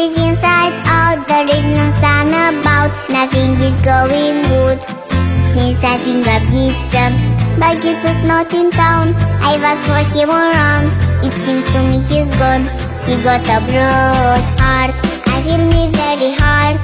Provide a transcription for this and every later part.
is inside out, there is no sun about, nothing is going good. Since I think of Jesus, but Jesus not in town, I've asked for him around. It seems to me he's gone, he got a broad heart. I feel me very hard.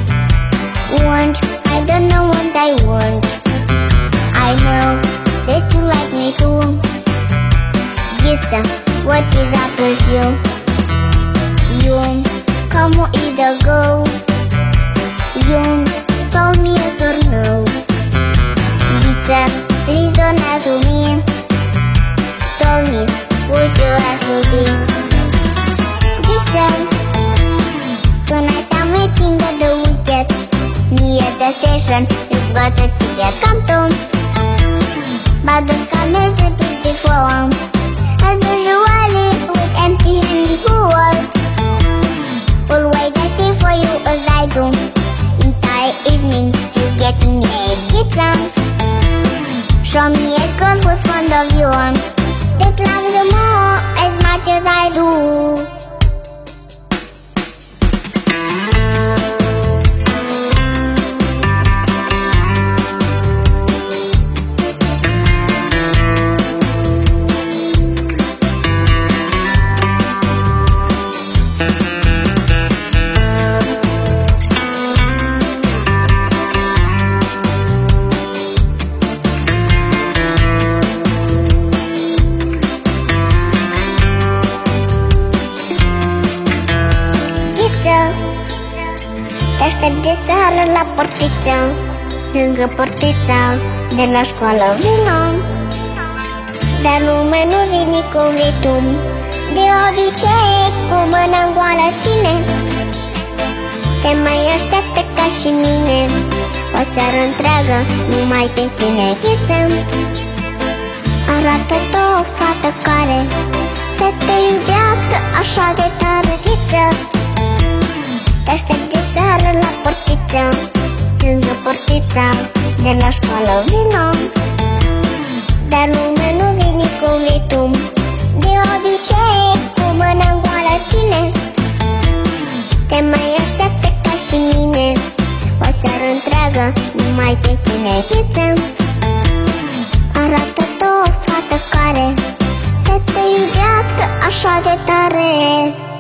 I don't know what I want. I know that you like me too. Jesus, what is up with you? You come or either go. You tell me yes or no. Jesus, please don't ask me. Tell me what you have to be. Jesus, tonight I'm waiting at the wicket. Me at the station, you've got a ticket, come to. But don't come as you did before. As usually, with empty-handed fools. Will wait I stay for you as I do. Entire evening, you getting a guitar. Show me a girl who's fond of you, that loves you more as much as I do. Te aștept de seară la portiță, lângă portița de la școală vino. Dar lumea nu vine cum vii tu, de obicei cu mâna în goală ține. Te mai așteaptă ca și mine, o seară întreagă numai pe tine ghiță. Arată-te o fată care să te iubească așa de tare, ghiță. Te aștept de seară la portiță, lângă portița de la școală vino. Dar lumea nu vine cum vii tu, de obicei cu mâna în goală ține. Te mai așteaptă ca și mine, o seară întreagă numai pe tine ghiță. Arată-te o fată care să te iubească așa de tare.